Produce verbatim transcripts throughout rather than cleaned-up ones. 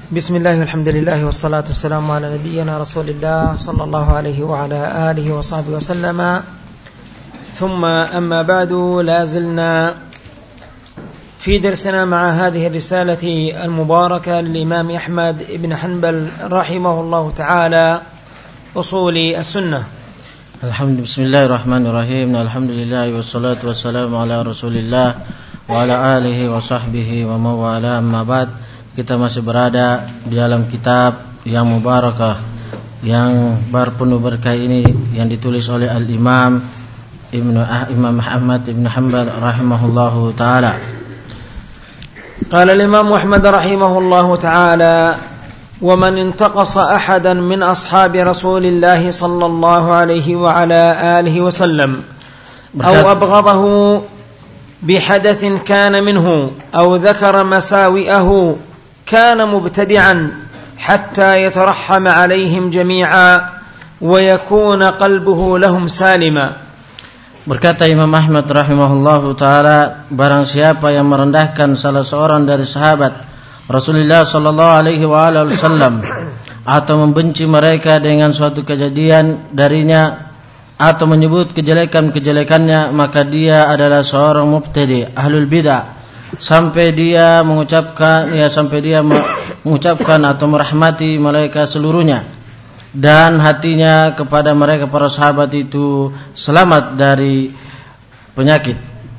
Bismillah, alhamdulillah, wassalatu wassalamu ala nabiyyina rasulillah sallallahu alaihi wa ala alihi wa sahbihi wa sallama. Thumma amma ba'du, la zilna fi darsina ma'a hadhihi risalati al-mubarakah lil-imam Ahmad ibn Hanbal rahimahullahu ta'ala, usuli as-sunnah. Alhamdulillah, bismillahirrahmanirrahim. Alhamdulillah wassalatu wassalamu ala rasulillah wa ala alihi wa sahbihi wa mawala, amma ba'd. Kita masih berada di dalam kitab yang mubarakah, yang berpenuh berkah ini, yang ditulis oleh Al-Imam Ibnu Imam Ahmad ibn Hanbal rahimahullahu taala. Qala al-Imam Ahmad rahimahullahu taala: "Wa man intaqasa ahadan min ashabi Rasulillah sallallahu alaihi wa ala alihi wa sallam aw abghadahu bihadathin kana minhu aw dhakara masawi'ahu كان مبتدعا حتى يترحم عليهم جميعا ويكون قلبه لهم سالما." Berkata Imam Ahmad rahimahullahu taala, barang siapa yang merendahkan salah seorang dari sahabat Rasulullah sallallahu alaihi wasallam atau membenci mereka dengan suatu kejadian darinya atau menyebut kejelekan-kejelekannya, maka dia adalah seorang mubtadi, ahlul bidah, sampai dia mengucapkan ya sampai dia mengucapkan atau merahmati mereka seluruhnya, dan hatinya kepada mereka para sahabat itu selamat dari penyakit.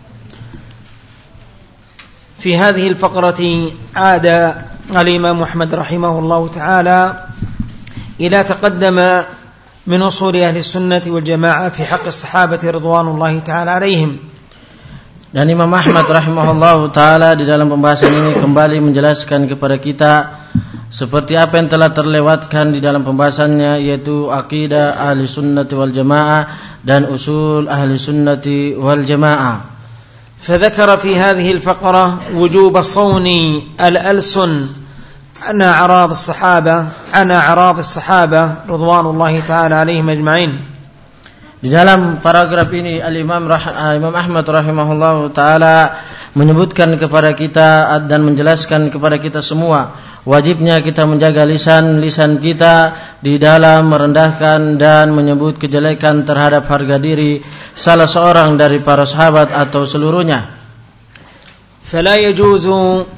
Fi hadhihi al-faqrati ada al-Imam Ahmad rahimahullahu taala ila taqaddama min usul ahli sunnah wal jamaah fi haqq as-sahabati ridwanullahi taala alaihim. Dan Imam Ahmad rahimahullahu taala di dalam pembahasan ini kembali menjelaskan kepada kita seperti apa yang telah terlewatkan di dalam pembahasannya, yaitu akidah ahli sunnati wal jamaah dan usul ahli sunnati wal jamaah. فذكر في هذه الفقرة وجوب صون الألسن عن أعراض الصحابة عن أعراض الصحابة رضوان الله تعالى عليهم أجمعين. Di dalam paragraf ini Al-Imam Imam Ahmad rahimahullahu taala menyebutkan kepada kita dan menjelaskan kepada kita semua wajibnya kita menjaga lisan-lisan kita di dalam merendahkan dan menyebut kejelekan terhadap harga diri salah seorang dari para sahabat atau seluruhnya. Fala yajuzu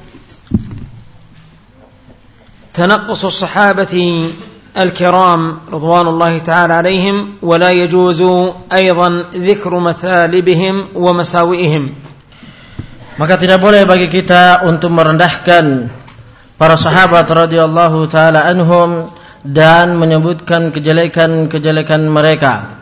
tanaqqus as-sahabati الكرام رضوان الله تعالى عليهم ولا يجوز أيضا ذكر مثالبهم ومساوئهم. Maka tidak boleh bagi kita untuk merendahkan para sahabat radhiyallahu taala anhum dan menyebutkan kejelekan-kejelekan mereka.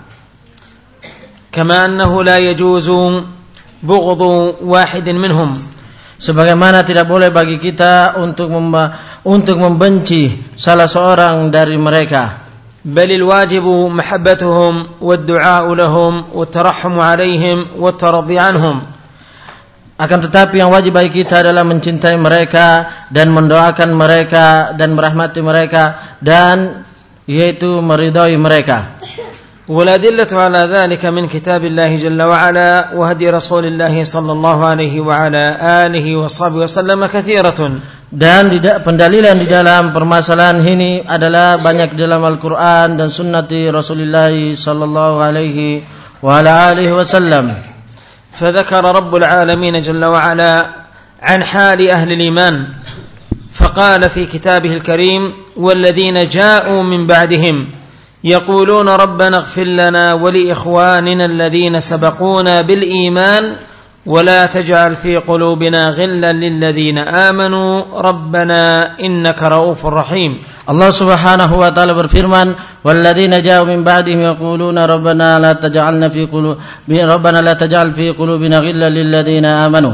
كما أنه لا يجوز بغض واحد منهم. Sebagaimana tidak boleh bagi kita untuk memba- untuk membenci salah seorang dari mereka. Balil wajibu mahabbatuhum wad-du'a lahum wat-tarahhum 'alaihim wat-taradhi 'anhum. Akan tetapi yang wajib bagi kita adalah mencintai mereka dan mendoakan mereka dan merahmati mereka, dan yaitu meridai mereka. والأدلة على ذلك من كتاب الله جل وعلا وهدي رسول الله صلى الله عليه وعلى آله وصحبه وسلم كثيرة. Dan pendalilan di dalam permasalahan ini adalah banyak di dalam Al-Quran dan sunnati Rasulullah sallallahu alaihi wa ala alihi wasallam. فذكر رب العالمين جل وعلا عن حال أهل الإيمان فقال في كتابه الكريم: والذين جاءوا من بعدهم يقولون ربنا اغفر لنا ولإخواننا الذين سبقونا بالإيمان ولا تجعل في قلوبنا غلا للذين آمنوا ربنا إنك رؤوف رحيم. Allah Subhanahu wa taala berfirman, "Walladzina ja'u min ba'dihim yaquluna rabbana la taj'alna fi qulubina rabbana la taj'al fi qulubina ghillan lil ladzina amanu."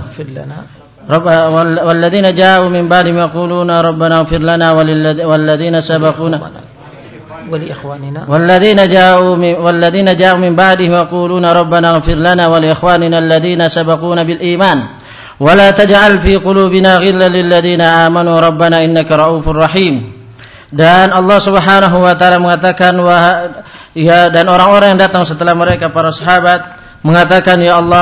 Walladzina ja'u min ba'dihim yaquluna rabbana ighfir lana walladzina sabaquna ولإخواننا والذين جاءوا من والذين جاءوا من بعدهم يقولون ربنا اغفر لنا ولإخواننا الذين سبقونا بالإيمان ولا تجعل في قلوبنا غلا للذين آمنوا ربنا إنك رؤوف رحيم. Dan Allah Subhanahu wa taala mengatakan, wah, ya, dan orang-orang yang datang setelah mereka para sahabat mengatakan, ya Allah,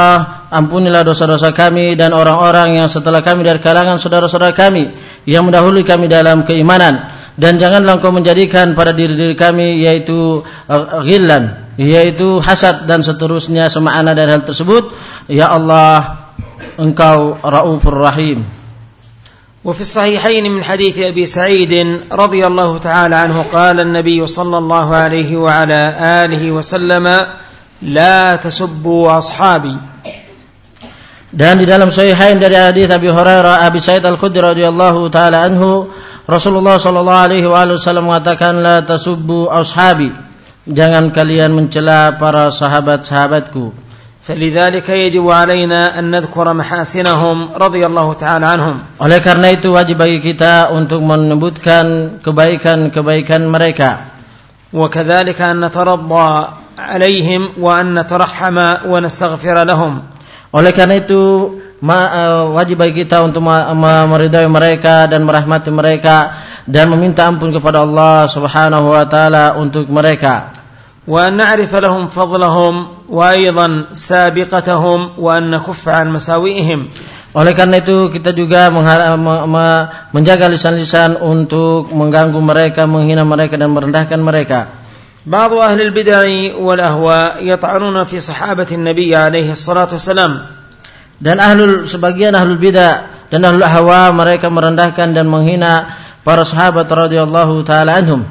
ampunilah dosa-dosa kami dan orang-orang yang setelah kami dari kalangan saudara-saudara kami yang mendahului kami dalam keimanan. Dan janganlah Engkau menjadikan pada diri-diri kami yaitu uh, ghillan, yaitu hasad dan seterusnya semakna dari hal tersebut. Ya Allah, Engkau Raufur Rahim. وفي الصحيحين من حديث أبي سعيد رضي الله تعالى عنه قال النبي صلى الله عليه وعلى آله وسلم لا تسبوا أصحابي. Dan di dalam Sahihain dari hadis Abi Hurairah, Abi Sa'id Al-Khudri radhiyallahu taala anhu, Rasulullah sallallahu alaihi wasallam mengatakan, la tasubbu ashabi, jangan kalian mencela para sahabat-sahabatku. فلذلك يجب علينا أن نذكر محاسنهم رضي الله تعالى عنهم. Oleh karena itu wajib bagi kita untuk menyebutkan kebaikan-kebaikan mereka. وكذلك أن نترضى عليهم وأن نترحم ونستغفر لهم. Oleh karena itu wajib bagi kita untuk meridai mereka dan merahmati mereka dan meminta ampun kepada Allah Subhanahu wa taala untuk mereka. وأن نعرف لهم فضلهم وأيضا سابقتهم وأن نكف عن مساوئهم. Oleh karena itu kita juga menjaga lisan-lisan untuk mengganggu mereka, menghina mereka dan merendahkan mereka. بعض أهل البدع والأهواء يطعنون في صحابة النبي عليه الصلاة والسلام. Dan ahlul sebagian ahlul bidah dan ahlul ahwa mereka merendahkan dan menghina para sahabat radhiyallahu taala anhum.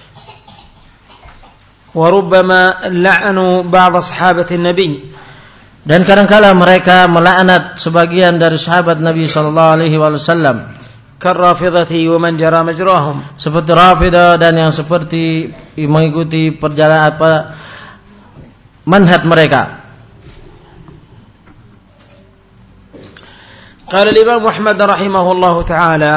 وربما لعنوا بعض صحابة النبي. Dan kadang-kala mereka melaknat sebagian dari sahabat Nabi sallallahu alaihi wasallam. كالرافضة ومن جرى مجراهم. Seperti Rafidah dan yang seperti mengikuti perjalanan apa manhaj mereka. قال الإمام أحمد رحمه الله تعالى: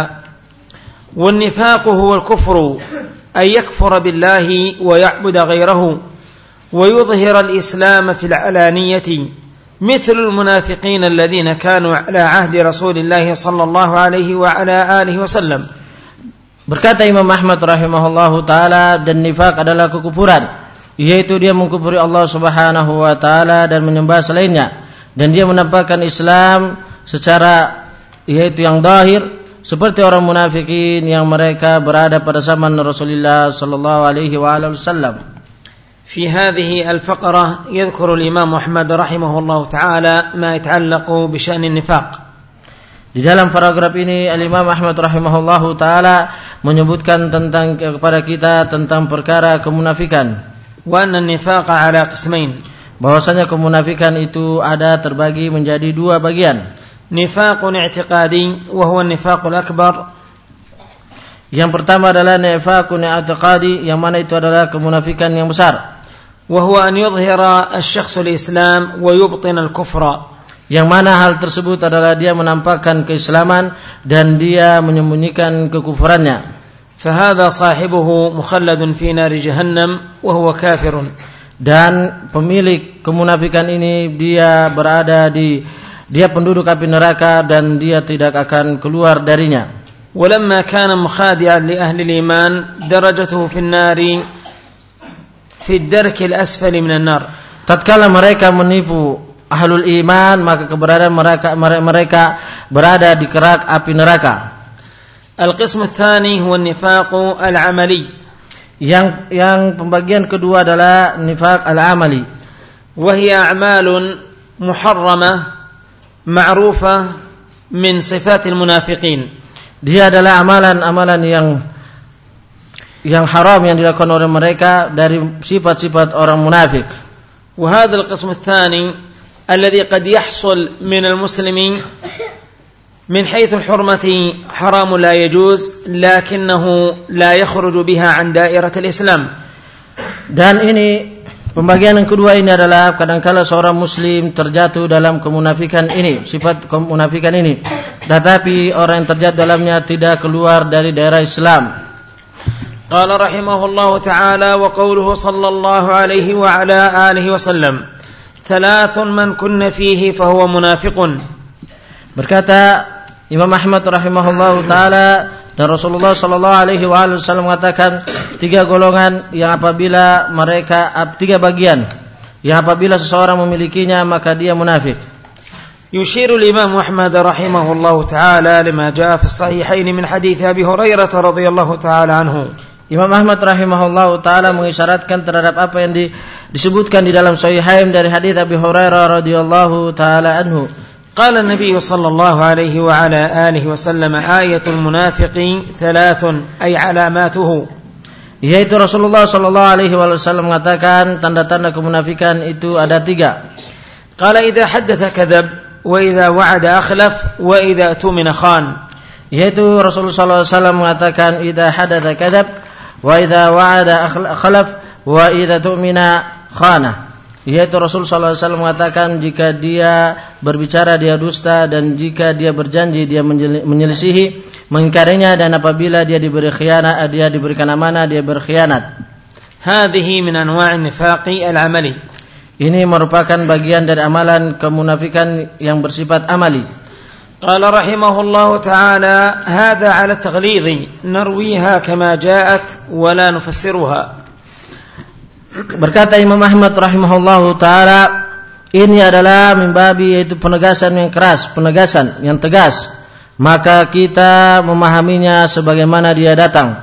والنفاق هو الكفر، أن يكفر بالله ويعبد غيره ويظهر الإسلام في العلانية، مثل المنافقين الذين كانوا على عهد رسول الله صلى الله عليه وعلى آله وسلم. Berkata Imam Ahmad rahimahullahu taala, dan nifak adalah kekufuran, yaitu dia mengkufuri Allah Subhanahu wa taala dan menyembah selainnya, dan dia menampakkan Islam secara yaitu yang zahir seperti orang munafikin yang mereka berada pada zaman Rasulullah sallallahu alaihi wasallam. في هذه الفقرة يذكر الإمام أحمد رحمه الله تعالى ما يتعلق بشأن النفاق. Di dalam paragraf ini Al-Imam Ahmad rahimahullahu taala menyebutkan tentang kepada kita tentang perkara kemunafikan. وأن النفاق على قسمين. Bahwasanya kemunafikan itu ada terbagi menjadi dua bagian. نفاق اعتقادي وهو النفاق الأكبر. Yang pertama adalah nifaqun i'tiqadi, yang mana itu adalah kemunafikan yang besar. وهو أن يظهر الشخص الإسلام ويبطن الكفر. Yang mana hal tersebut adalah dia menampakkan keislaman dan dia menyembunyikan kekufurannya. فهذا صاحبه مخلد في نار جهنم وهو كافر. Dan pemilik kemunafikan ini dia berada di dia penduduk api neraka dan dia tidak akan keluar darinya. ولما كان مخادعا لأهل الإيمان درجته في النار في الدرك الأسفل من النار. Tatkala mereka menipu ahlul iman, maka keberadaan mereka mereka berada di kerak api neraka. القسم الثاني هو النفاق العملي. Yang yang pembagian kedua adalah nifaq al-amali. وهي أعمال محرمة معروفة من صفات المنافقين. Dia adalah amalan-amalan yang yang haram yang dilakukan oleh mereka dari sifat-sifat orang munafik. وهذا القسم الثاني الذي قد يحصل من المسلمين من حيث الحرمة حرام لا يجوز لكنه لا يخرج بها عن دائرة الإسلام. Dan ini pembagian yang kedua ini adalah kadangkala seorang muslim terjatuh dalam kemunafikan ini, sifat kemunafikan ini, tetapi orang yang terjatuh dalamnya tidak keluar dari daerah Islam. قال رحمه الله تعالى: وقوله صلى الله عليه وعلى آله وسلم: ثلاث من كن فيه فهو منافق. Berkata Imam Ahmad rahimahullahu taala, dan Rasulullah sallallahu alaihi wasallam mengatakan tiga golongan yang apabila mereka tiga bagian yang apabila seseorang memilikinya maka dia munafik. يشير الإمام أحمد رحمه الله تعالى لما جاء في الصحيحين من حديث أبي هريرة رضي الله تعالى عنه. Imam Ahmad rahimahullah taala mengisyaratkan terhadap apa yang di, disebutkan di dalam Sahihain dari hadis Abi Hurairah radhiyallahu taala anhu. قال النبي صلى الله عليه وعلى آله وسلم آية المنافق ثلاث أي علاماته. Yaitu Rasulullah sallallahu alaihi wasallam mengatakan tanda-tanda kemunafikan itu ada tiga. قال إذا حدث كذب وإذا وعد أخلف وإذا اؤتمن خان. Yaitu Rasulullah sallallahu alaihi wasallam mengatakan idza hadatsa kadzab wa idza wa'ada akhlaf wa idza tu'mina khana. Yaitu Rasul sallallahu alaihi wasallam mengatakan jika dia berbicara dia dusta dan jika dia berjanji dia menyelisihi, mengingkarinya, dan apabila dia diberi khianat dia diberikan amanah dia berkhianat. Hadhihi min anwa' an-nifaqi al-amali. Ini merupakan bagian dari amalan kemunafikan yang bersifat amali. Qala rahimahullahu ta'ala hadha 'ala at-taghlidhi narwiha kama ja'at wa la nufassiruha. Berkata Imam Ahmad rahimahullahu taala, ini adalah mimbabi, yaitu penegasan yang keras, penegasan yang tegas, maka kita memahaminya sebagaimana dia datang.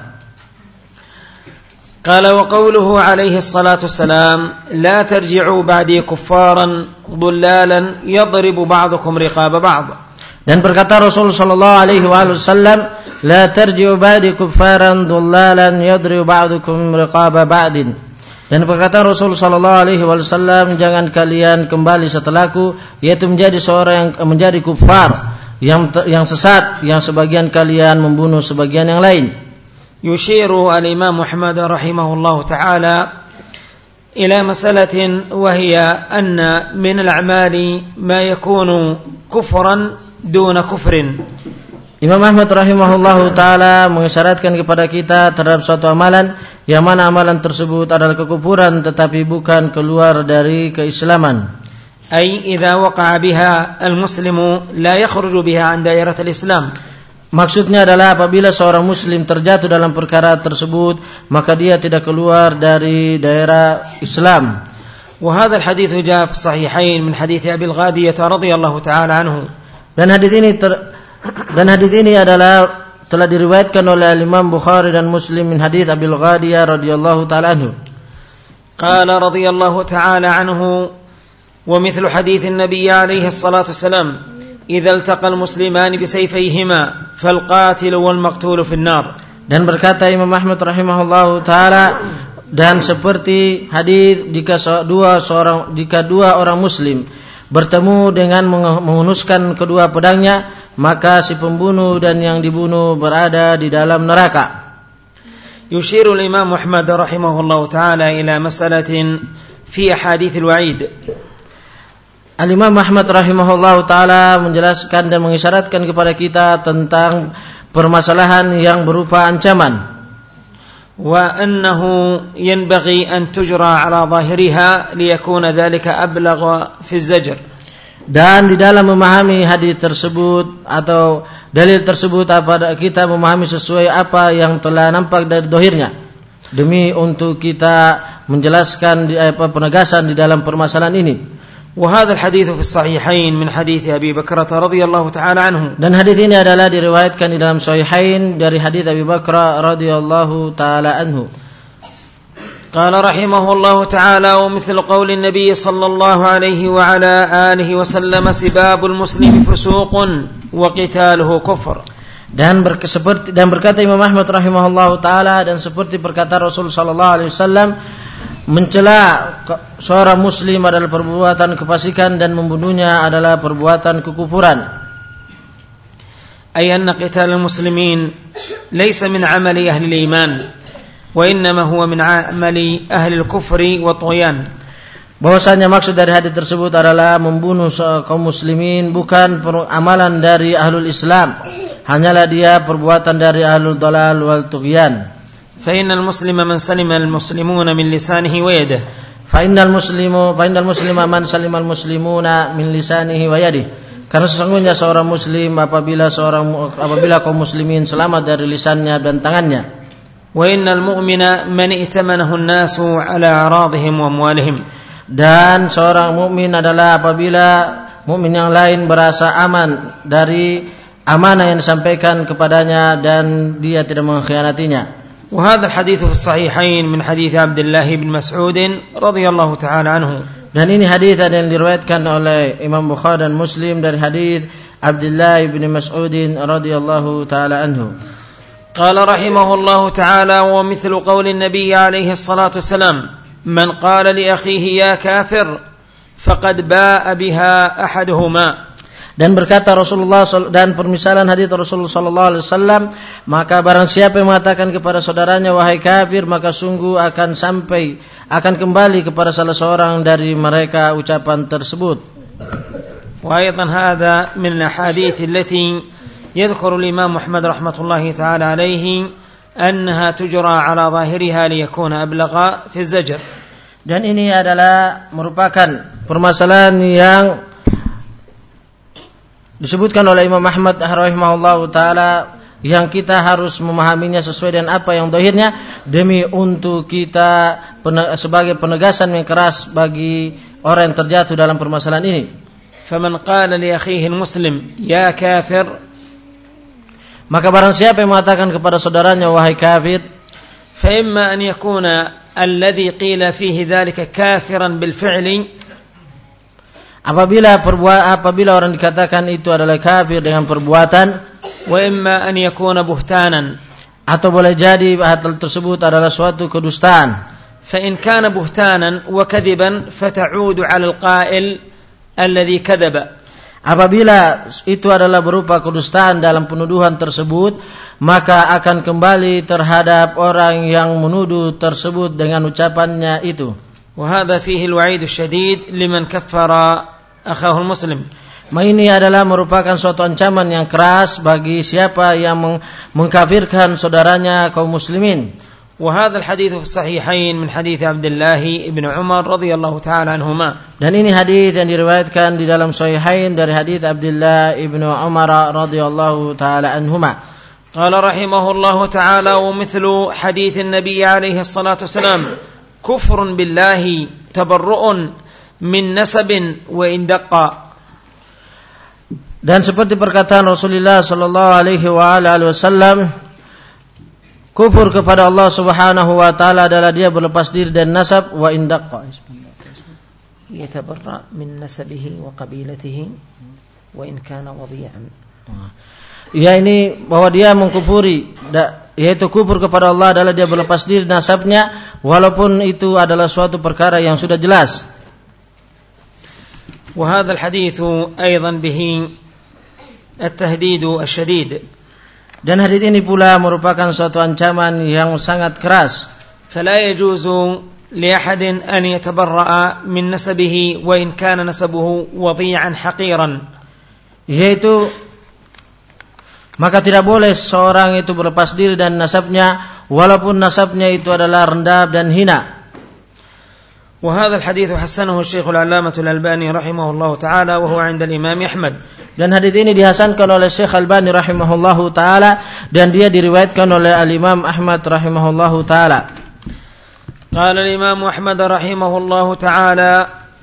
Qala wa qawluhu alaihi salatu wassalam la tarji'u ba'di kuffaran dhullalan yadribu ba'dukum riqaba ba'd. Dan berkata Rasul sallallahu alaihi wasallam, la tarji'u ba'di kuffaran dhullalan yadribu ba'dukum riqaba ba'din. Dan berkata Rasul sallallahu alaihi wasallam, jangan kalian kembali setelahku, yaitu menjadi seorang yang menjadi kufar, yang yang sesat, yang sebagian kalian membunuh sebagian yang lain. Yushiru al-Imam Muhammad rahimahullahu taala ila mas'alatin wa hiya anna min al-a'mali ma yakunu kufran duna kufrin. Imam Ahmad rahimahullahu taala mengisyaratkan kepada kita terhadap suatu amalan yang mana amalan tersebut adalah kekufuran tetapi bukan keluar dari keislaman. Ay idza waqa'a biha al-muslimu la yakhruju biha an dairat al-islam. Maksudnya adalah apabila seorang muslim terjatuh dalam perkara tersebut maka dia tidak keluar dari daerah Islam. Wa hadha al-hadits jaa fi sahihain min hadits Abi al-Ghadiyah radhiyallahu ta'ala anhu. Dan hadis ini ter Dan hadis ini adalah telah diriwayatkan oleh Imam Bukhari dan Muslim min hadis Abil Ghadiyah radhiyallahu ta'ala anhu. Qala radhiyallahu ta'ala anhu wa mithlu hadits an-nabiy alayhi salatu wassalam idza iltaqa al-muslimani bi sayfayhima fal-qatil wal-maqtul fi an-nar. Dan berkata Imam Ahmad rahimahullahu ta'ala, dan seperti hadis jika dua seorang jika dua orang muslim bertemu dengan menghunuskan kedua pedangnya, maka si pembunuh dan yang dibunuh berada di dalam neraka. Yushiru al-Imam Ahmad rahimahullahu ta'ala ila mas'alatin fi ahadits al-wa'id. Al-Imam Ahmad rahimahullahu ta'ala menjelaskan dan mengisyaratkan kepada kita tentang permasalahan yang berupa ancaman. Wa annahu yanbaghi an tujra ala zahiriha liyakuna dhalika ablagha fi az-zajr. Dan di dalam memahami hadis tersebut atau dalil tersebut apa kita memahami sesuai apa yang telah nampak dari dohirnya, demi untuk kita menjelaskan di apa penegasan di dalam permasalahan ini. وهذا الحديث في الصحيحين من حديث أبي بكر رضي الله تعالى عنه. Dan hadis ini adalah diriwayatkan di dalam Sahihain dari hadis Abi Bakar radhiyallahu taala anhu. قال رحمه الله تعالى ومثل قول النبي صلى الله عليه وعلى آله وسلم سباب المسلم فسوق وقتاله كفر. Dan ber, seperti dan berkata Imam Ahmad rahimahullahu taala, dan seperti perkataan Rasul sallallahu alaihi wasallam, mencela seorang muslim adalah perbuatan kefasikan dan membunuhnya adalah perbuatan kekufuran. Ay anna qital al-muslimin laysa min amali ahli al-iman wa innama huwa min amali ahli al-kufri wa tughyan. Bahwasanya maksud dari hadis tersebut adalah membunuh kaum muslimin bukan amalan dari ahlul Islam, hanyalah dia perbuatan dari ahlul dalal wal tughyan. فإن المسلم من سلم المسلمون من لسانه ويده. فإن المسلم فإن المسلم من سلم المسلمون من لسانه ويده. Karena sesungguhnya seorang muslim apabila seorang apabila kaum muslimin selamat dari lisannya dan tangannya. وإن المؤمن من ائتمنه الناس على أعراضهم وأموالهم. Dan seorang mukmin adalah apabila mukmin yang lain berasa aman dari amanah yang disampaikan kepadanya dan dia tidak mengkhianatinya. وهذا الحديث في الصحيحين من حديث عبد الله بن مسعود رضي الله تعالى عنه. Dan ini hadis yang diriwayatkan oleh Imam Bukhari dan Muslim dari hadis Abdullah bin Mas'ud radhiyallahu taala anhu. قال رحمه الله تعالى: ومثل قول النبي عليه الصلاة والسلام: من قال لأخيه يا كافر فقد باء بها أحدهما. Dan berkata Rasulullah dan permisalan hadits Rasulullah sallallahu alaihi wasallam, maka barang siapa yang mengatakan kepada saudaranya wahai kafir, maka sungguh akan sampai akan kembali kepada salah seorang dari mereka ucapan tersebut. Wa aidan hadha min al-ahadits allati yadhkuru al-Imam Ahmad rahmatullahi ta'ala alayhi annaha tujra ala zahiriha liyakuna ablagha fi az-zajr. Dan ini adalah merupakan permasalahan yang disebutkan oleh Imam Ahmad rahimahullahu taala yang kita harus memahaminya sesuai dengan apa yang zahirnya demi untuk kita sebagai penegasan yang keras bagi orang yang terjatuh dalam permasalahan ini. Faman qala li akhihi al-muslim ya kafir, maka barang siapa yang mengatakan kepada saudaranya wahai kafir, fa imma an yakuna alladhi qila fihi dhalika kafiran bil fi'li, Apabila perbuatan apabila orang dikatakan itu adalah kafir dengan perbuatan, wa imma an yakuna buhtanan, atau boleh jadi hal tersebut adalah suatu kedustaan. Fa in kana buhtanan wa kadhiban fata'udu 'ala al-qa'il alladhi kadhaba. Apabila itu adalah berupa kedustaan dalam penuduhan tersebut, maka akan kembali terhadap orang yang menuduh tersebut dengan ucapannya itu. وهذا فيه الوعيد الشديد لمن كفر أخاه المسلم. Ini adalah merupakan suatu ancaman yang keras bagi siapa yang mengkafirkan saudaranya kaum muslimin. وهذا الحديث في الصحيحين من حديث عبد الله بن عمر رضي الله تعالى عنهما. Dan ini hadis yang diriwayatkan di dalam Sahihain dari hadis Abdullah ibnu Umar radhiyallahu taala anhuma. قال رحمه الله تعالى: ومثل حديث النبي عليه الصلاة والسلام كفر بالله تبرؤ من نسب وإن دقا. Dan seperti perkataan Rasulullah sallallahu alaihi wa alihi wasallam, kufur kepada Allah Subhanahu wa taala adalah dia berlepas diri dari nasab wa in daqqa. Yatabarra min nasabihi wa qabilatihi wa in kana wadi'an. Ya, ini bahwa dia mengkufuri, yaitu kufur kepada Allah adalah dia berlepas diri nasabnya walaupun itu adalah suatu perkara yang sudah jelas. وهذا الحديث أيضا به التهديد الشديد. Dan hadis ini pula merupakan suatu ancaman yang sangat keras. فلا يجوز لأحد أن يتبرأ من نسبه وإن كان نسبه وضيعا حقيرا. Yaitu maka tidak boleh seorang itu berlepas diri dan nasabnya walaupun nasabnya itu adalah rendah dan hina. وهذا الحديث حسنه الشيخ العلامة الألباني رحمه الله تعالى وهو عند الإمام أحمد. Dan hadis ini dihasankan oleh Syekh Albani rahimahullahu taala dan dia diriwayatkan oleh Al-Imam Ahmad rahimahullahu taala. قال الإمام أحمد رحمه الله تعالى: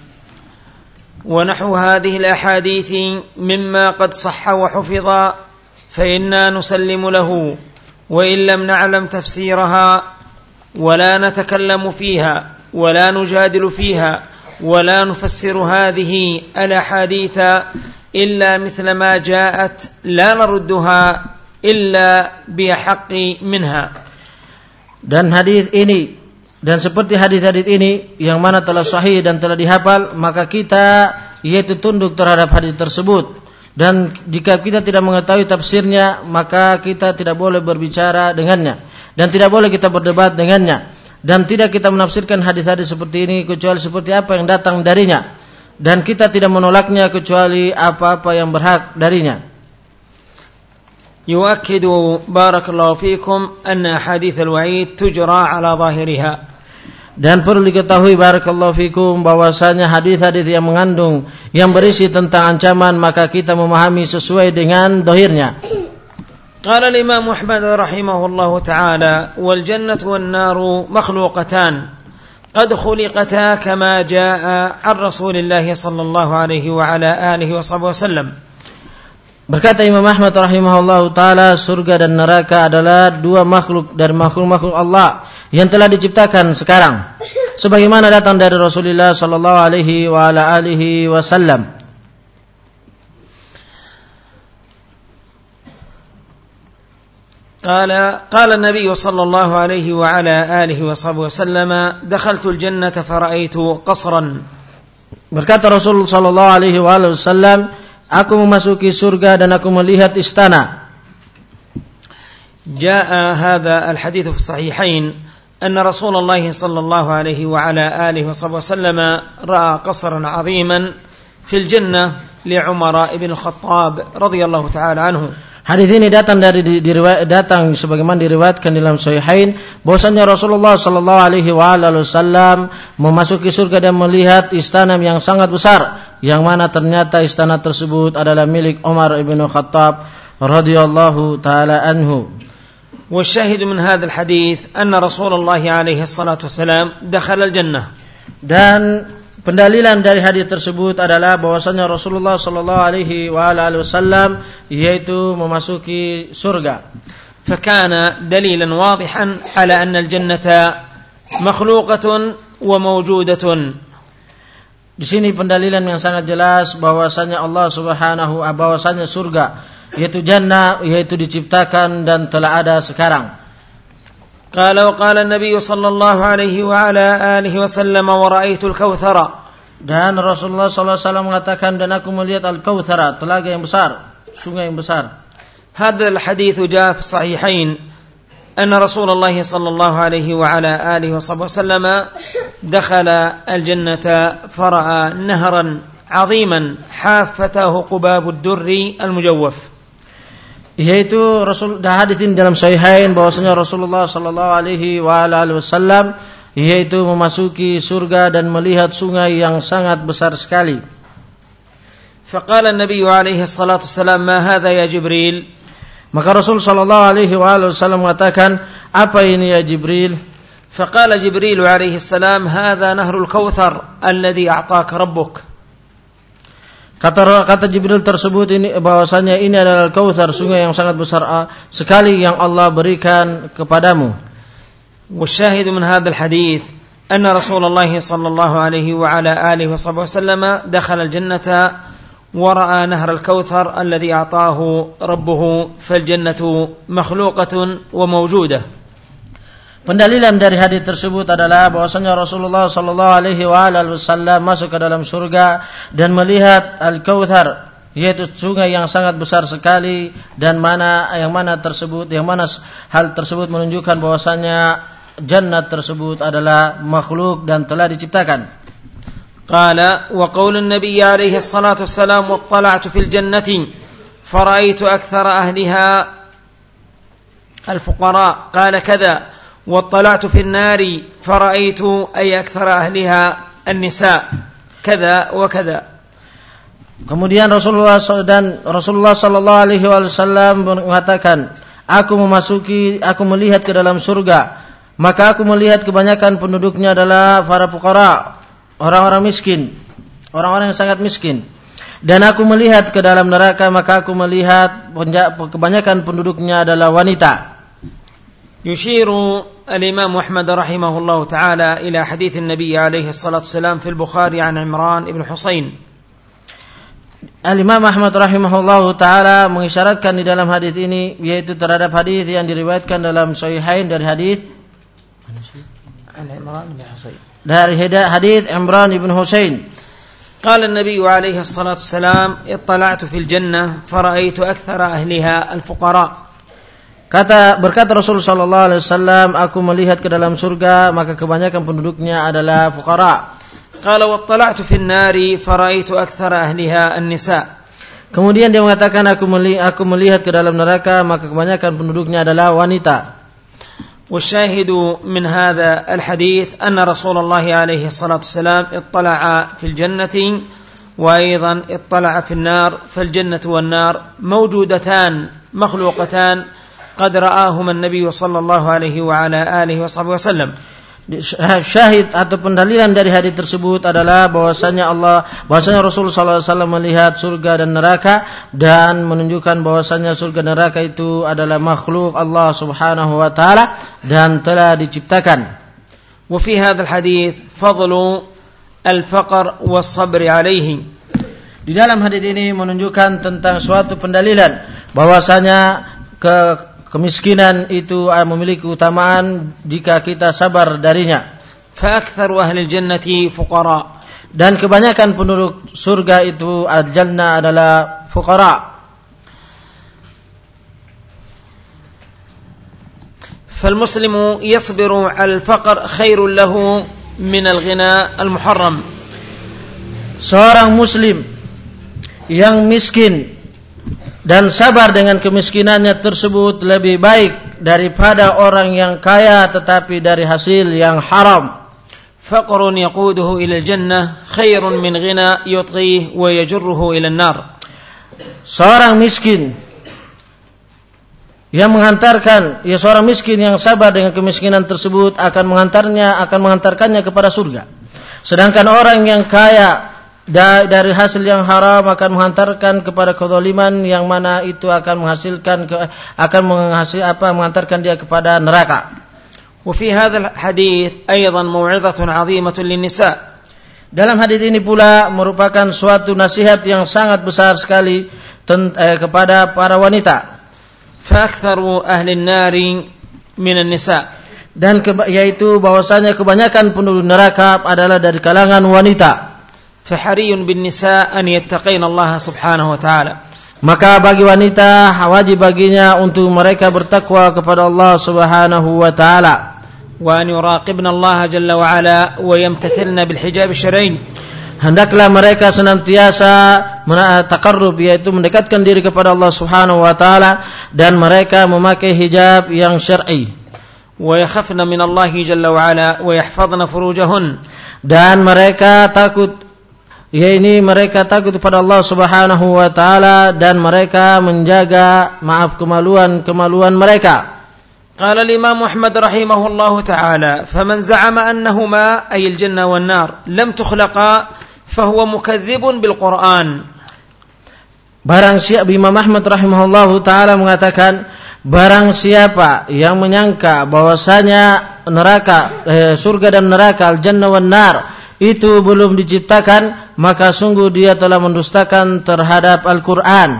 ونحو هذه الأحاديث مما قد صح وحفظ فإنا نسلم له وإن لم نعلم تفسيرها ولا نتكلم فيها ولا نجادل فيها ولا نفسر هذه الأحاديث إلا مثل ما جاءت لا نردها إلا بحق منها. Dan hadis ini dan seperti hadis-hadis ini yang mana telah sahih dan telah dihafal, maka kita yaitu tunduk terhadap hadis tersebut. Dan jika kita tidak mengetahui tafsirnya, maka kita tidak boleh berbicara dengannya dan tidak boleh kita berdebat dengannya. Dan tidak kita menafsirkan hadis-hadis seperti ini kecuali seperti apa yang datang darinya, dan kita tidak menolaknya kecuali apa-apa yang berhak darinya. يؤكد بارك الله فيكم أن أحاديث الوعيد تجرى على ظاهرها. Dan perlu diketahui barakallahu fikum bahwasanya hadis-hadis yang mengandung yang berisi tentang ancaman maka kita memahami sesuai dengan zahirnya. قال الإمام أحمد رحمه الله تعالى: والجنة والنار مخلوقتان قد خلقتا كما جاء عن رسول الله صلى الله عليه وعلى آله وصحبه وسلم. Berkata Imam Ahmad rahimahullahu taala, surga dan neraka adalah dua makhluk dari makhluk-makhluk Allah yang telah diciptakan sekarang, sebagaimana datang dari Rasulullah sallallahu alaihi wa ala alihi wasallam. قال قال النبي صلى الله عليه وعلى آله وصحبه وسلم دخلت الجنة فرأيت قصرا. Berkata Rasul sallallahu alaihi wasallam, aku memasuki surga dan aku melihat istana. جاء هذا الحديث في الصحيحين أن رسول الله صلى الله عليه وعلى آله وصحبه وسلم رأى قصرا عظيما في الجنة لعمر بن الخطاب رضي الله تعالى عنه. Hadis ini datang dari diriwayat, datang sebagaimana diriwayatkan dalam Sahihain bahwasanya Rasulullah sallallahu alaihi wasallam memasuki surga dan melihat istana yang sangat besar, yang mana ternyata istana tersebut adalah milik Umar bin Khattab radhiyallahu taala anhu. والشاهد من هذا الحديث أن رسول الله عليه الصلاة والسلام دخل الجنة. Dan pendalilan dari hadis tersebut adalah bahwasanya Rasulullah sallallahu alaihi wasallam yaitu memasuki surga. فكان دليلا واضحا على أن الجنة مخلوقة وموجودة. Di sini pendalilan yang sangat jelas bahwasanya Allah Subhanahu wa bahwasanya surga yaitu jannah yaitu diciptakan dan telah ada sekarang. قال وقال النبي صلى الله عليه وعلى آله وسلم ورأيت الكوثر. Dan Rasulullah sallallahu alaihi wasallam mengatakan, dan aku melihat al-Kautsar, telaga yang besar, sungai yang besar. هذا الحديث جاء في الصحيحين أن رسول الله صلى الله عليه وعلى آله وصحبه وسلم دخل الجنة فرأى نهرا عظيما حافته قباب الدر المجوف. Yaitu Rasul hadis ini dalam Sahihain bahwasanya Rasulullah sallallahu alaihi wasallam yaitu memasuki surga dan melihat sungai yang sangat besar sekali. فقال النبي عليه الصلاة والسلام ما هذا يا جبريل. Maka Rasul sallallahu alaihi wasallam mengatakan, apa ini ya Jibril? فقال جبريل عليه السلام هذا نهر الكوثر الذي أعطاك ربك. Kata kata Jibril tersebut ini bahwasanya ini adalah Kautsar, sungai yang sangat besar sekali yang Allah berikan kepadamu. والشاهد من هذا الحديث أن رسول الله صلى الله عليه وعلى آله وصحبه وسلم دخل الجنة ورأى نهر الكوثر الذي أعطاه ربه فالجنة مخلوقة وموجودة. Pendalilan dari hadis tersebut adalah bahwasanya Rasulullah sallallahu alaihi wasallam masuk ke dalam surga dan melihat Al-Kautsar, yaitu sungai yang sangat besar sekali, dan mana yang mana tersebut yang mana hal tersebut menunjukkan bahwasanya jannat tersebut adalah makhluk dan telah diciptakan. Qala wa qaulun nabiy alaihi salatu wassalam wattala'tu fil jannati fara'aytu akthara ahliha al-fuqara qala kadha wattala'tu fil nari fara'aytu ay akthara ahliha an-nisa kadha wa kadha. Kemudian Rasulullah dan Rasulullah sallallahu alaihi wasallam mengatakan, aku memasuki aku melihat ke dalam surga, maka aku melihat kebanyakan penduduknya adalah para fuqara, orang-orang miskin, orang-orang yang sangat miskin. Dan aku melihat ke dalam neraka, maka aku melihat kebanyakan penduduknya adalah wanita. Yushiru al-Imam Ahmad rahimahullah ta'ala ila hadith an-Nabi alaihi salatu wasalam fi al-Bukhari an Imran ibn Husain. Al-Imam Ahmad rahimahullahu taala mengisyaratkan di dalam hadis ini, yaitu terhadap hadis yang diriwayatkan dalam Sahihain dari hadis Imran bin Husain. Dari hadis Imran bin Husain. قال النبي عليه الصلاة والسلام اطلعت في الجنة فرأيت أكثر أهلها الفقراء. Kata berkata Rasul sallallahu alaihi wasallam, aku melihat ke dalam surga, maka kebanyakan penduduknya adalah fuqara. قال واطلعت في النار فرأيت أكثر أهلها النساء. Kemudian dia mengatakan, aku melihat, aku melihat ke dalam neraka, maka kebanyakan penduduknya adalah wanita. والشاهد من هذا الحديث أن رسول الله عليه الصلاة والسلام اطلع في الجنة وأيضا اطلع في النار، فالجنة والنار موجودتان مخلوقتان قد رآهما النبي صلى الله عليه وعلى آله وصحبه وسلم. syahid atau pendalilan dari hadis tersebut adalah bahwasanya Allah, bahwasanya Rasul sallallahu alaihi wasallam melihat surga dan neraka dan menunjukkan bahwasanya surga dan neraka itu adalah makhluk Allah Subhanahu wa taala dan telah diciptakan. Wa fi hadzal hadits fadlu al-faqr was-sabr alaihi. Di dalam hadis ini menunjukkan tentang suatu pendalilan bahwasanya ke kemiskinan itu memiliki keutamaan jika kita sabar darinya. Fa'aktsaru ahli al-jannati fuqara. Dan kebanyakan penduduk surga itu al-jannah adalah fuqara. فالمسلم يصبر على الفقر خير له من الغنى المحرم. Seorang muslim yang miskin dan sabar dengan kemiskinannya tersebut lebih baik daripada orang yang kaya tetapi dari hasil yang haram. فقر يقوده إلى الجنة خير من غنى يطغيه ويجره إلى النار. Seorang miskin yang menghantarkan, ya seorang miskin yang sabar dengan kemiskinan tersebut akan menghantarnya, akan mengantarkannya kepada surga. Sedangkan orang yang kaya dari hasil yang haram akan menghantarkan kepada kezaliman yang mana itu akan menghasilkan akan menghasil apa mengantarkan dia kepada neraka. Wa fi hadzal hadits aidan mau'izatun 'azimatun lin-nisa. Dalam hadis ini pula merupakan suatu nasihat yang sangat besar sekali eh, kepada para wanita. Fa aktsaru ahli an-nari min an-nisa. Dan keba- yaitu bahwasanya kebanyakan penduduk neraka adalah dari kalangan wanita. فحري بالنساء أن يتقين الله سبحانه وتعالى. Maka bagi wanita wajib baginya untuk mereka bertakwa kepada Allah Subhanahu wa taala. وأن يراقبن الله جل وعلا ويمتثلن بالحجاب الشرعي. Hendaklah mereka senantiasa taqarrub, yaitu mendekatkan diri kepada Allah Subhanahu wa taala dan mereka memakai hijab yang syar'i. ويخفن من الله جل وعلا ويحفظن فروجهن. Dan mereka takut Ya ini mereka takut kepada Allah Subhanahu wa taala dan mereka menjaga maaf kemaluan-kemaluan mereka. Qala al-Imam Ahmad rahimahullahu taala, "Faman za'ama annahuma ay al-jannah wan-nar lam tukhlaqa fahuwa mukadzdzibun bil-Qur'an." Barang siapa Imam Ahmad rahimahullahu taala mengatakan, barang siapa yang menyangka bahwasanya neraka eh, surga dan neraka al-jannah wan-nar itu belum diciptakan, maka sungguh dia telah mendustakan terhadap Al-Quran.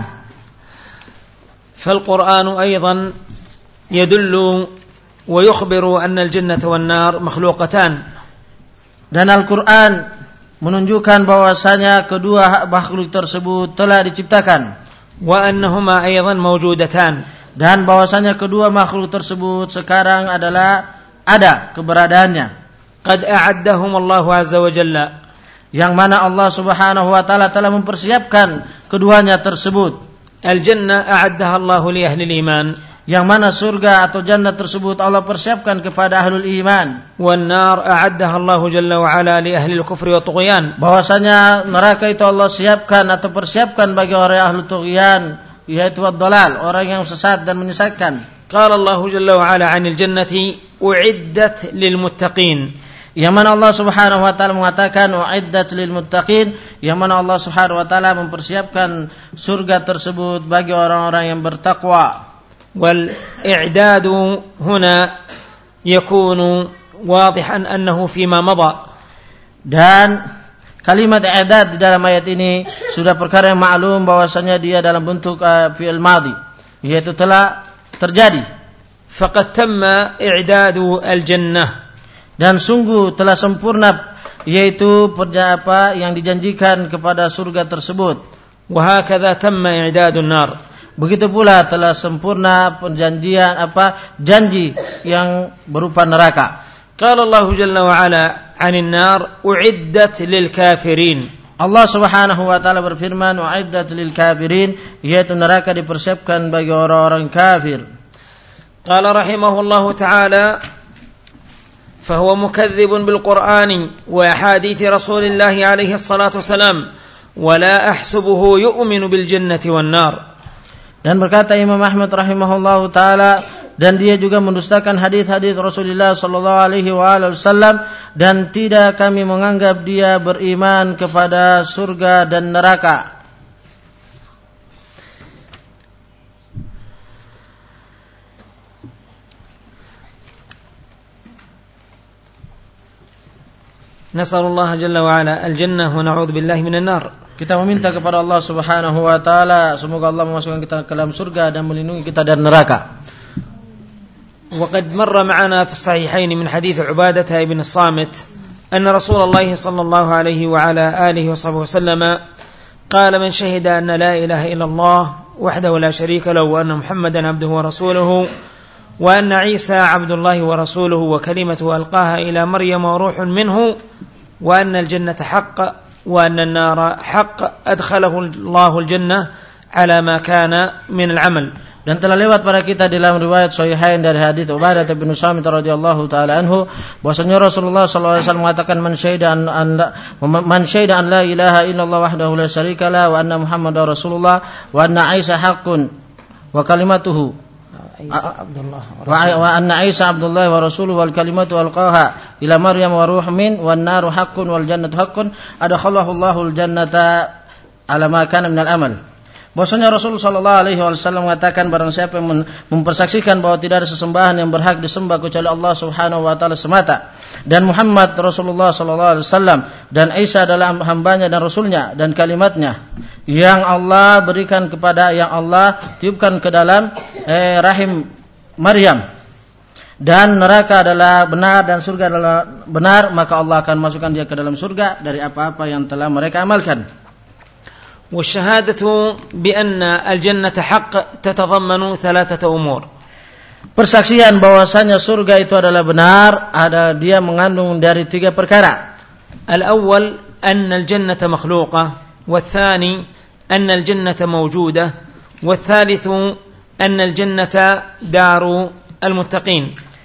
فالقرآن أيضا يدل ويخبر أن الجنة والنار مخلوقتان. Dan Al-Quran menunjukkan bahwasanya kedua makhluk tersebut telah diciptakan. وأنهما أيضا موجودتان. Dan bahwasanya kedua makhluk tersebut sekarang adalah ada keberadaannya. قد أعدهم الله عز وجل. Yang mana Allah Subhanahu wa taala telah mempersiapkan keduanya tersebut. Al-jannah a'addaha Allah li ahli al-iman. Yang mana surga atau jannah tersebut Allah persiapkan kepada ahlul iman. Wan nar a'addaha Allah jalla wa ala li ahli al-kufri wa tughyan. Bahwasanya neraka itu Allah siapkan atau persiapkan bagi orang ahli tughyan, yaitu ad-dalal, orang yang sesat dan menyesatkan. Qala Allah jalla wa ala 'anil jannati u'iddat lil muttaqin. Yang mana Allah Subhanahu wa taala mengatakan u'iddat lil muttaqin, yang mana Allah Subhanahu wa taala mempersiapkan surga tersebut bagi orang-orang yang bertakwa. Wal i'dadu huna yakunu wadihan annahu fima madha. Dan kalimat i'dad di dalam ayat ini sudah perkara yang maklum bahwasanya dia dalam bentuk uh, fi'il madhi, yaitu telah terjadi. Faqad tamma i'dadu al-jannah. Dan sungguh telah sempurna yaitu apa yang dijanjikan kepada surga tersebut. Wa hakadha tamma i'dadun nar. Begitu pula telah sempurna perjanjian apa janji yang berupa neraka. Qala Allah jalla wa ala 'anil nar u'iddat lil kafirin. Allah Subhanahu wa taala berfirman u'iddat lil kafirin, yaitu neraka dipersiapkan bagi orang-orang kafir. Qala rahimahullahu taala فهو مكذب بالقرآن وأحاديث رسول الله عليه الصلاة والسلام ولا أحسبه يؤمن بالجنة والنار. Dan berkata Imam Ahmad rahimahullahu taala, dan dia juga mendustakan hadis-hadis Rasulullah sallallahu alaihi wasallam, dan tidak kami menganggap dia beriman kepada surga dan neraka. Nasallallahu jalla wa ala al-jannah wa na'udzu billahi minan nar. Kita meminta kepada Allah Subhanahu wa taala semoga Allah memasukkan kita ke dalam surga dan melindungi kita dari neraka. وقد مر معنا في الصحيحين من حديث عبادة بن الصامت أن رسول الله صلى الله عليه وعلى آله وصحبه وسلم قال من شهد أن لا إله إلا الله وحده لا شريك له وأن محمدا عبده ورسوله وأن عيسى عبد الله ورسوله وكلمته ألقاها إلى مريم وروح منه وأن الجنة حق وأن النار حق أدخله الله الجنة على ما كان من العمل. Dan telah lewat pada kita dalam riwayat Sahihain dari hadis Ubadah bin Samit radhiyallahu taala anhu bahwasanya Rasulullah sallallahu alaihi wasallam mengatakan man syahida an, an man syahida an la ilaha illallah wahdahu la syarika la wa anna Muhammadar Rasulullah wa anna Isa haqqun wa kalimatuhu Isa Abdullah wa anna Isa Abdullah wa rasuluhu wal kalimatu alqaha ila Maryam wa ruh min wan naru haqqun wal jannatu haqqun adkhalahu Allahul jannata ala ma kana minal amal. Bahwasanya Rasul sallallahu alaihi wasallam mengatakan barang siapa yang mempersaksikan bahwa tidak ada sesembahan yang berhak disembah kecuali Allah Subhanahu wa taala semata, dan Muhammad Rasulullah sallallahu alaihi wasallam dan Isa adalah hambanya dan rasulnya dan kalimatnya yang Allah berikan kepada yang Allah tiupkan ke dalam eh, rahim Maryam, dan neraka adalah benar dan surga adalah benar, maka Allah akan masukkan dia ke dalam surga dari apa-apa yang telah mereka amalkan. والشهادة بأن الجنة حق تتضمن ثلاثة أمور. Persaksian bahwasanya surga itu adalah benar, ada dia mengandung dari tiga perkara. الأول أن الجنة مخلوقة، والثاني أن الجنة موجودة، والثالث أن الجنة دار المتقين.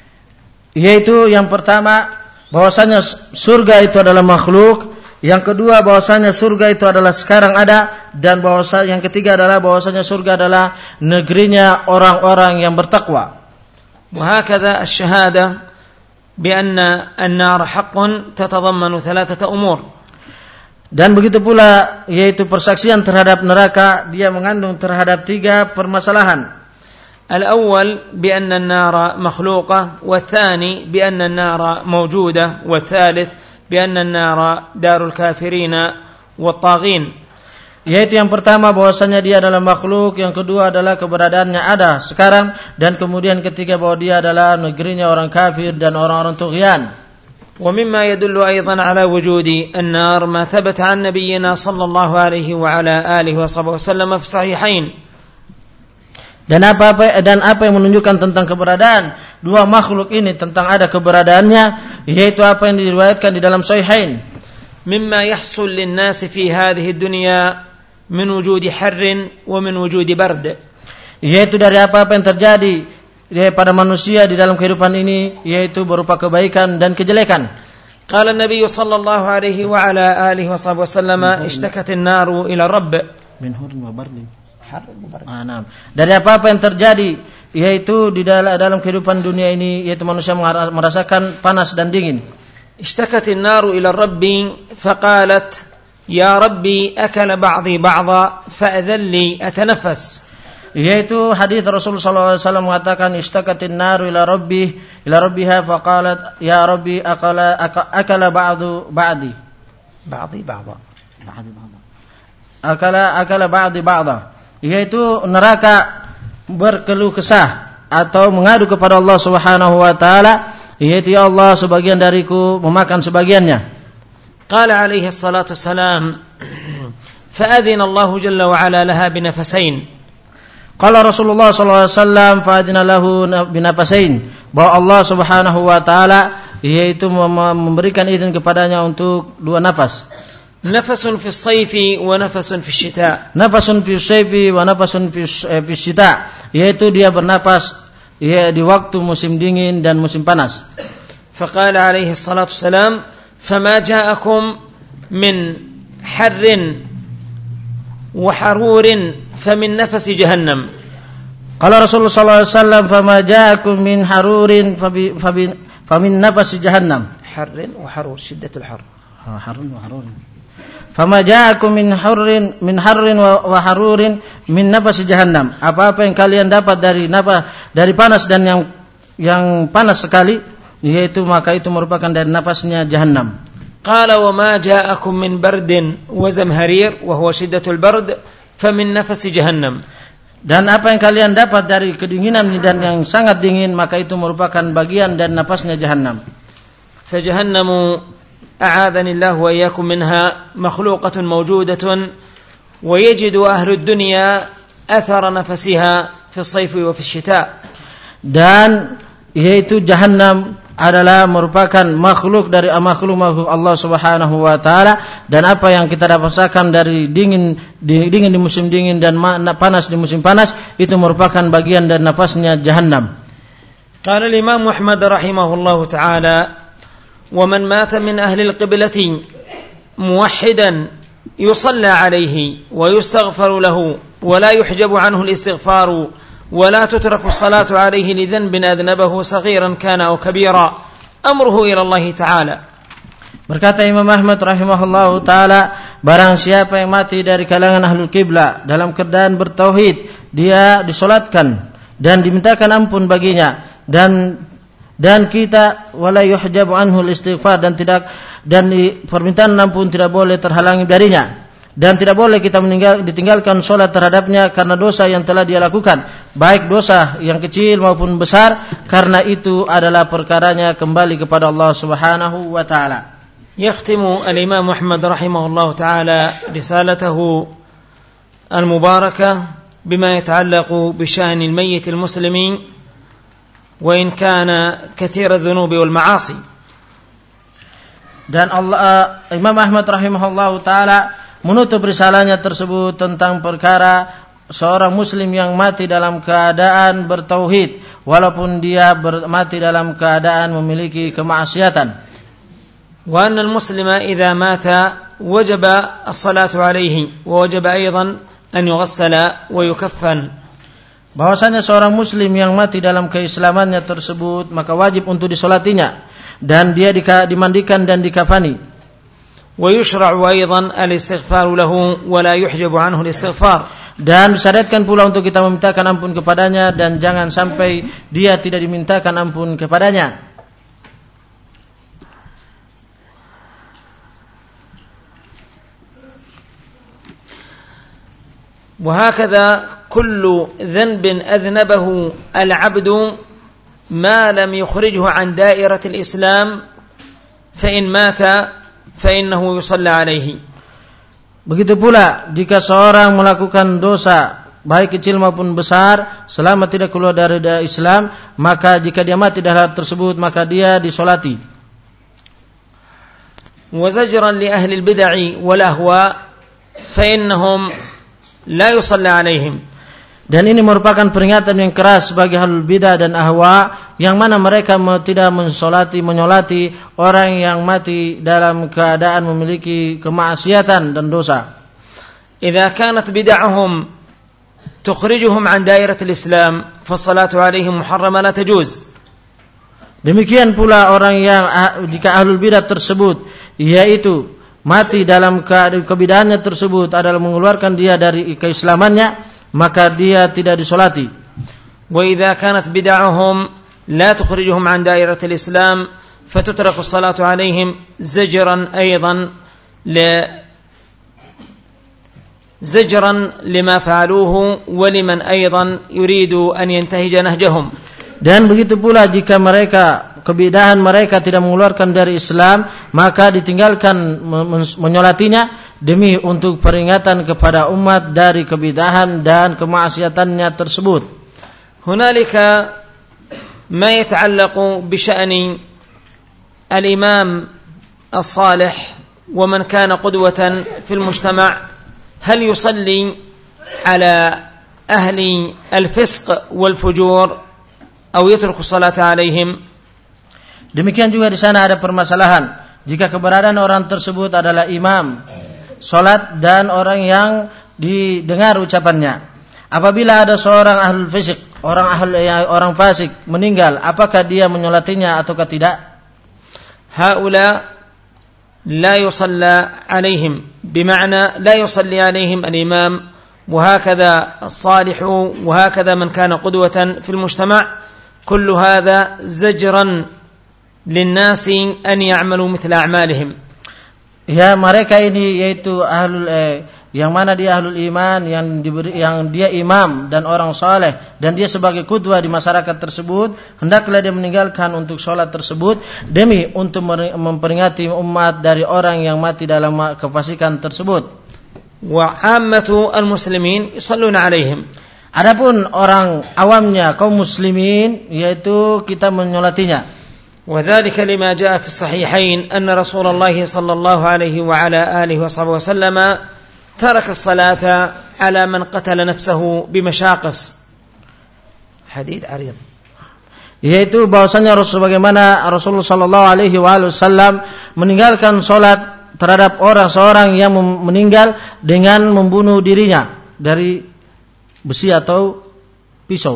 Yaitu yang pertama bahwasanya surga itu adalah makhluk. Yang kedua bahwasanya surga itu adalah sekarang ada, dan bahwasanya yang ketiga adalah bahwasanya surga adalah negerinya orang-orang yang bertakwa. وهكذا الشهادة بأن النار حق تتضمن ثلاثة أمور. Dan begitu pula yaitu persaksian terhadap neraka dia mengandung terhadap tiga permasalahan. الأول بأن النار مخلوقة، والثاني بأن النار موجودة، والثالث بأن النار دار الكافرين والطاغين. Yaitu yang pertama bahwasanya dia adalah makhluk, yang kedua adalah keberadaannya ada sekarang, dan kemudian ketiga bahwa dia adalah negerinya orang kafir dan orang-orang tughyan. ومما يدل أيضا على وجود النار ما ثبت عن نبينا صلى الله عليه وعلى آله وصحبه وسلم في الصحيحين. Dan apa apa dan apa yang menunjukkan tentang keberadaan dua makhluk ini, tentang ada keberadaannya, yaitu apa yang diriwayatkan di dalam Sahihain. مما يحصل للناس في هذه الدنيا من وجود حر ومن وجود برد. Yaitu dari apa-apa yang terjadi pada manusia di dalam kehidupan ini, yaitu berupa kebaikan dan kejelekan. قال النبي صلى الله عليه وعلى آله وصحبه وسلم اشتكت النار إلى الرب من حر وبرد. Ah, nah. Dari apa-apa yang terjadi yaitu di dalam, dalam kehidupan dunia ini, yaitu manusia merasakan panas dan dingin. اشتكت النار إلى الرب فقالت يا ربي أكل بعضي بعضا فأذن لي أتنفس. Yaitu hadis Rasulullah sallallahu alaihi wasallam mengatakan ishtakatin naru ila rabbi ila rabbiha faqalat ya rabbi akala akala ba'du ba'di ba'di ba'da ba'di ba'da akala akala ba'di ba'da. Yaitu neraka berkeluh kesah atau mengadu kepada Allah Subhanahu wa taala, yaitu ya Allah sebagian dariku memakan sebagiannya. Qala alaihi salatu wassalam fa'adhina Allah jalla wa ala laha binafasain. Qala Rasulullah sallallahu alaihi wasallam fa'adhina lahu binafasain, bahwa Allah Subhanahu wa taala yaitu memberikan izin kepadanya untuk dua nafas. نفس في الصيف ونفس في الشتاء. Nafasun fi sayfi wa nafasun fi fi syita, yaitu dia bernapas ya di waktu musim dingin dan musim panas. فقال عليه الصلاة والسلام فما جاءكم من حر وحرور فمن نفس جهنم. Kalau Rasulullah sallallahu alaihi wasallam, "Fama ja'akum min harurin fabi fabi famin nafasi jahannam." Harrin wa harur, syiddatul har. Ha, harun wa harun. "Fama ja'akum min harrin min harrin wa, wa harurin min nafasi jahannam." Apa-apa yang kalian dapat dari nafas dari panas dan yang yang panas sekali, yaitu maka itu merupakan dari nafasnya jahannam. Qala wa ma ja'akum min bardin wa zamharir wa huwa shiddatul bard famin nafasi jahannam. Dan apa yang kalian dapat dari kedinginan dan yang sangat dingin, maka itu merupakan bagian dan napasnya jahannam. Fajahannamu a'adhani Allah wa iyyakum minha makhluqatun mawjudatun wa yajidu ahlu dunya athara nafasiha fi as-sayf wa fi ash-shita'. Dan yaitu jahannam adalah merupakan makhluk dari makhluk-makhluk Allah Subhanahu wa taala, dan apa yang kita rasakan dari dingin di, dingin di musim dingin dan panas di musim panas itu merupakan bagian dan nafasnya jahannam. Qala al-Imam Ahmad rahimahullahu taala, "Wa man mata min ahli al-qiblati muwahhidan yusalla alayhi wa yustaghfaru lahu wa la yuhjabu anhu al-istighfaru ولا تترك الصلاة عليه لذنب أذنبه صغيرا كان أو كبيرا أمره إلى الله تعالى." Berkata Imam Ahmad rahimahullahu taala, barang siapa yang mati dari kalangan ahlul qiblah dalam keadaan bertauhid, dia disolatkan dan dimintakan ampun baginya, dan dan kita wala yuhjabu anhu al-istighfar, dan tidak dan permintaan ampun tidak boleh terhalangi darinya. Dan tidak boleh kita meninggal, ditinggalkan sholat terhadapnya karena dosa yang telah dia lakukan, baik dosa yang kecil maupun besar, karena itu adalah perkaranya kembali kepada Allah Subhanahu wa taala. Yakhtimu al-Imam Ahmad rahimahullah taala risalatahu al-mubarakah bima yata'allaqu bi sya'ni al-mayyit al-muslimin wa in kana kathira adh-dhunubi wal ma'asi. Dan Allah uh, Imam Ahmad rahimahullah taala menutup risalahnya tersebut tentang perkara seorang muslim yang mati dalam keadaan bertauhid walaupun dia ber, mati dalam keadaan memiliki kemaksiatan. Wa anna al-muslima idza mata wajaba as-salatu alayhi wa wajaba aidan an yughassala wa yukaffan. Bahwasanya seorang muslim yang mati dalam keislamannya tersebut maka wajib untuk disolatinya dan dia dimandikan dan dikafani. ويشرع أيضا الاستغفار له ولا يحجب عنه الاستغفار. Dan disyariatkan pula untuk kita memintakan ampun kepadanya dan jangan sampai dia tidak dimintakan ampun kepadanya. وهكذا كل ذنب أذنبه العبد ما لم يخرجه عن دائرة الإسلام فإن مات فإنه يصلى عليه. Begitu pula jika seorang melakukan dosa baik kecil maupun besar selama tidak keluar dari Islam, maka jika dia mati dalam hal tersebut maka dia disolati. وزجرا لأهل البدع والأهواء فإنهم لا يصلى عليهم. Dan ini merupakan peringatan yang keras bagi ahlul bidah dan ahwa, yang mana mereka tidak mensolati, menyolati orang yang mati dalam keadaan memiliki kemaksiatan dan dosa. Idza kanat bid'ahum tukhrijuhum an dairatil Islam, fassalatu alaihim muharrama la tajuz. Demikian pula orang yang jika ahlul bidah tersebut yaitu mati dalam kebidahannya tersebut adalah mengeluarkan dia dari keislamannya, maka dia tidak disolati. Wa idza kanat bid'ahum la tukhrijuhum an dairatil Islam fatutraku as-salatu alaihim zajran aidan li zajran lima fa'aluhu wa liman aidan yuridu an yantahija nahjahum. Dan begitu pula jika mereka kebidahan mereka tidak mengeluarkan dari Islam, maka ditinggalkan menyolatinya demi untuk peringatan kepada umat dari kebidahan dan kemaksiatannya tersebut. Hunalika ma yata'allaqu bi sya'ni al-imam as-salih wa man kana qudwatan fil mujtama', hal yusalli ala ahli al-fisq wal fujur aw yatruku salata alaihim. Demikian juga di sana ada permasalahan jika keberadaan orang tersebut adalah imam salat dan orang yang didengar ucapannya, apabila ada seorang ahlul fisik, orang ahl orang fasik meninggal, apakah dia menyolatinya ataukah tidak? Haula la yusalla alaihim, bima'na la yusalli alaihim al-imam وهكذا الصالح وهكذا من كان قدوة في المجتمع. كل هذا زجرا للناس أن يعملوا مثل أعمالهم. Ya, mereka ini yaitu ahlul eh, yang mana dia ahlul iman, yang diberi, yang dia imam dan orang saleh, dan dia sebagai qudwah di masyarakat tersebut, hendaklah dia meninggalkan untuk sholat tersebut demi untuk memperingati umat dari orang yang mati dalam kefasikan tersebut. Wa ammatu al-muslimin yusalluna alaihim. Adapun orang awamnya kaum muslimin yaitu kita menyolatinya. Wa dzalika lima jaa fi sahihain anna Rasulullah sallallahu alaihi wa ala alihi wa sahbihi wasallam taraka as-salata ala man qatala nafsahu bimashaqis. Hadits arid. Yaitu bahwasanya Rasul bagaimana Rasulullah sallallahu alaihi wasallam meninggalkan salat terhadap orang seorang yang meninggal dengan membunuh dirinya dari besi atau pisau.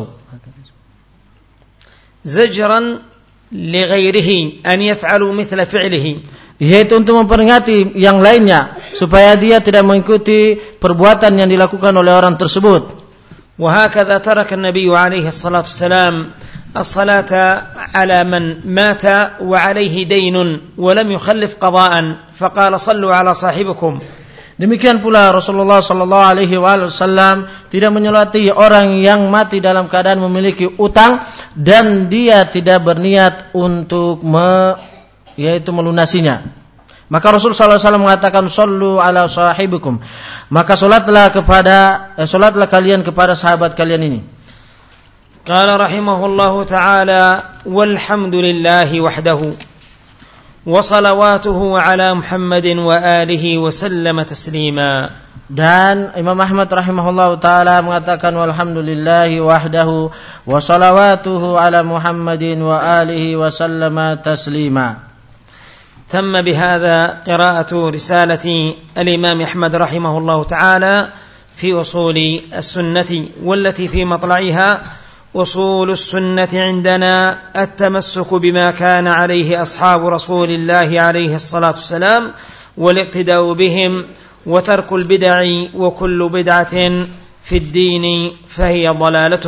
Zajran li ghairihi an yaf'alu mithla fi'lihi, yaitu untuk memperingati yang lainnya supaya dia tidak mengikuti perbuatan yang dilakukan oleh orang tersebut. Wa hakadha taraka an-nabiy alaihi salatu wassalam الصلاة على من مات وعليه دين ولم يخلف قضاء فقال صلوا على صاحبكم. Demikian pula Rasulullah sallallahu alaihi wasallam tidak menyolati orang yang mati dalam keadaan memiliki utang dan dia tidak berniat untuk me, yaitu melunasinya. Maka Rasul sallallahu alaihi wasallam mengatakan sallu ala sahibikum. Maka salatlah kepada eh, salatlah kalian kepada sahabat kalian ini. قال رحمه الله تعالى والحمد لله وحده وصلواته على محمد وآله وسلم تسليما. Dan Imam Ahmad rahimahullah taala mengatakan walhamdulillahi wahdahu wa salawatuhu ala Muhammadin wa alihi wa sallama taslima. تم بهذا قراءة رسالة الإمام أحمد رحمه الله تعالى في أصول السنة والتي في مطلعها أصول السنة عندنا التمسك بما كان عليه أصحاب رسول الله عليه الصلاة والسلام والاقتداء بهم وترك البدع وكل بدعة في الدين فهي ضلالة.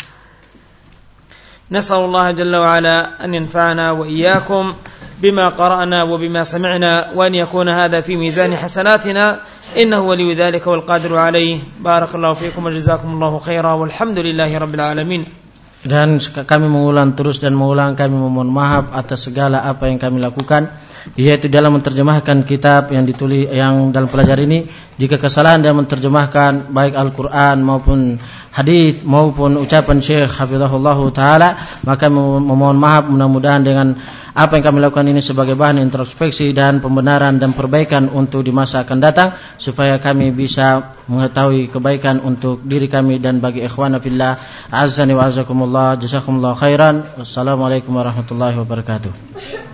نسأل الله جل وعلا أن ينفعنا وإياكم بما قرأنا وبما سمعنا وأن يكون هذا في ميزان حسناتنا إنه ولي ذلك والقادر عليه. بارك الله فيكم وجزاكم الله خيرا والحمد لله رب العالمين. Dan kami mengulang terus dan mengulang, kami memohon maaf atas segala apa yang kami lakukan, yaitu dalam menerjemahkan kitab yang ditulis yang dalam pelajaran ini. Jika kesalahan dalam menerjemahkan baik Al-Quran maupun hadis maupun ucapan Syekh hafizahullah taala, maka memohon maaf. Mudah-mudahan dengan apa yang kami lakukan ini sebagai bahan introspeksi dan pembenaran dan perbaikan untuk di masa akan datang, supaya kami bisa mengetahui kebaikan untuk diri kami dan bagi ikhwana fillah. Azzani wa azzakumullah, jazakumullah khairan. Wassalamualaikum warahmatullahi wabarakatuh.